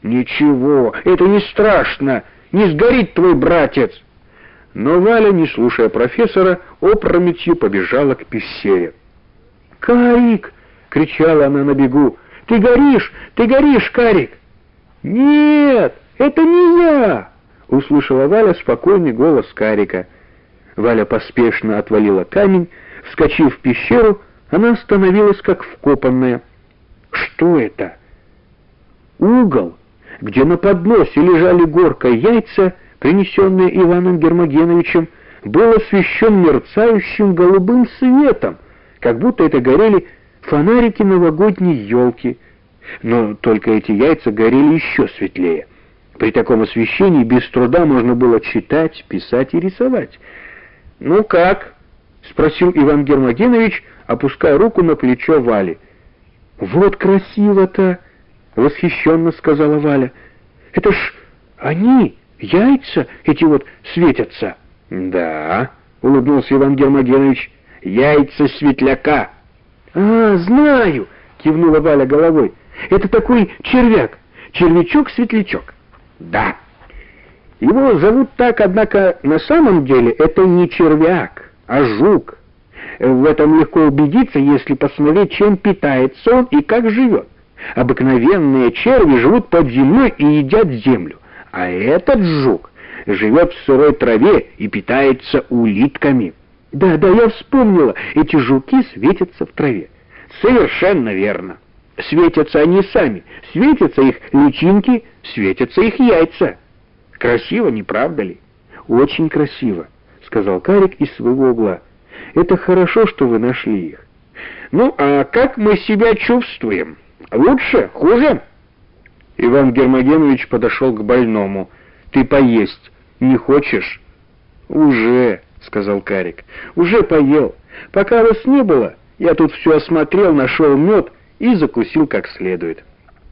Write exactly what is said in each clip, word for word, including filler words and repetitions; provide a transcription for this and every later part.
«Ничего, это не страшно, не сгорит твой братец!» Но Валя, не слушая профессора, опрометью побежала к пещере. «Карик!» — кричала она на бегу. «Ты горишь! Ты горишь, Карик!» «Нет, это не я!» — услышала Валя спокойный голос Карика. Валя поспешно отвалила камень. Вскочив в пещеру, она остановилась как вкопанная. Что это? Угол, где на подносе лежали горкой яйца, принесенные Иваном Гермогеновичем, был освещен мерцающим голубым светом, как будто это горели фонарики новогодней елки. Но только эти яйца горели еще светлее. При таком освещении без труда можно было читать, писать и рисовать. «Ну как?» — спросил Иван Гермогенович, опуская руку на плечо Вали. «Вот красиво-то!» — восхищенно сказала Валя. «Это ж они, яйца, эти вот светятся!» «Да», — улыбнулся Иван Гермогенович, — «яйца светляка». «А, знаю!» — кивнула Валя головой. «Это такой червяк, червячок-светлячок». «Да. Его зовут так, однако на самом деле это не червяк, а жук. В этом легко убедиться, если посмотреть, чем питается он и как живет. Обыкновенные черви живут под землей и едят землю, а этот жук живет в сырой траве и питается улитками». «Да, да, я вспомнила, эти жуки светятся в траве». «Совершенно верно. Светятся они сами, светятся их личинки, светятся их яйца. Красиво, не правда ли?» «Очень красиво», — сказал Карик из своего угла. «Это хорошо, что вы нашли их». «Ну, а как мы себя чувствуем? Лучше? Хуже?» Иван Гермогенович подошел к больному. «Ты поесть не хочешь?» «Уже», — сказал Карик, — «уже поел. Пока вас не было, я тут все осмотрел, нашел мед и закусил как следует».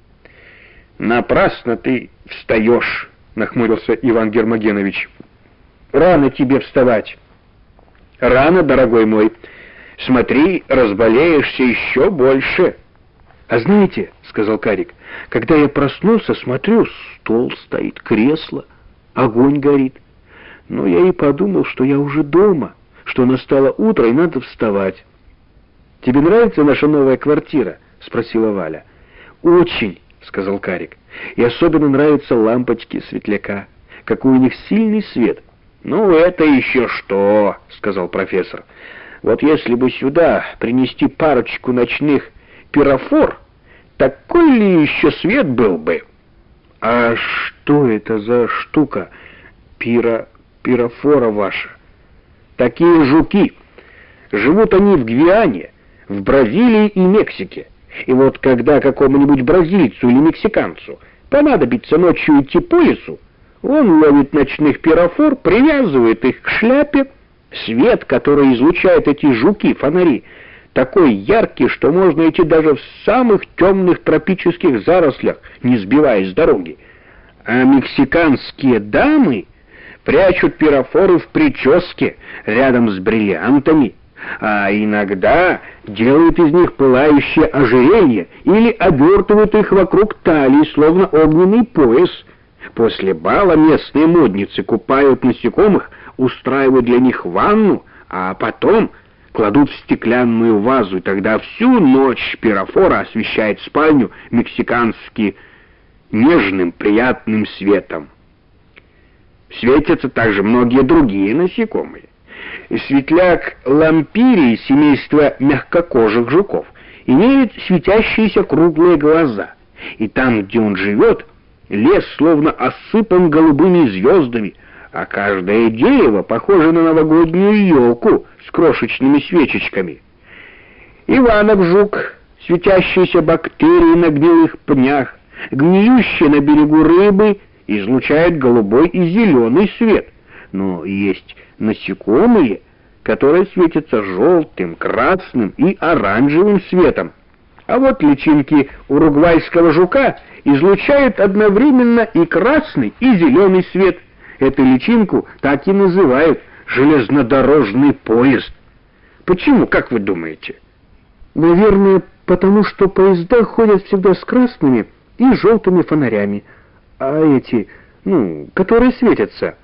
«Напрасно ты встаешь», — нахмурился Иван Гермогенович. «Рано тебе вставать». «Рано, дорогой мой. Смотри, разболеешься еще больше». «А знаете, — сказал Карик, — когда я проснулся, смотрю, стол стоит, кресло, огонь горит. Но я и подумал, что я уже дома, что настало утро и надо вставать». «Тебе нравится наша новая квартира?» — спросила Валя. «Очень», — сказал Карик. «И особенно нравятся лампочки светляка. Какой у них сильный свет». «Ну, это еще что», — сказал профессор. «Вот если бы сюда принести парочку ночных пирофор, такой ли еще свет был бы?» «А что это за штука, пиро... пирофора ваша?» «Такие жуки. Живут они в Гвиане, в Бразилии и Мексике. И вот когда какому-нибудь бразильцу или мексиканцу понадобится ночью идти по лесу, он ловит ночных пирофор, привязывает их к шляпе. Свет, который излучают эти жуки-фонари, такой яркий, что можно идти даже в самых темных тропических зарослях, не сбиваясь с дороги. А мексиканские дамы прячут пирофоры в прическе рядом с бриллиантами, а иногда делают из них пылающее ожерелье или обертывают их вокруг талии, словно огненный пояс. После бала местные модницы купают насекомых, устраивают для них ванну, а потом кладут в стеклянную вазу, и тогда всю ночь пирофора освещает спальню мексикански нежным, приятным светом. Светятся также многие другие насекомые. Светляк лампирий семейства мягкокожих жуков имеет светящиеся круглые глаза, и там, где он живет, лес словно осыпан голубыми звездами, а каждое дерево похоже на новогоднюю елку с крошечными свечечками. Иванов жук, светящиеся бактерии на гнилых пнях, гниющие на берегу рыбы, излучают голубой и зеленый свет. Но есть насекомые, которые светятся желтым, красным и оранжевым светом. А вот личинки уругвайского жука излучают одновременно и красный, и зеленый свет. Эту личинку так и называют железнодорожный поезд. Почему, как вы думаете? Наверное, потому что поезда ходят всегда с красными и желтыми фонарями, А эти, ну, которые светятся?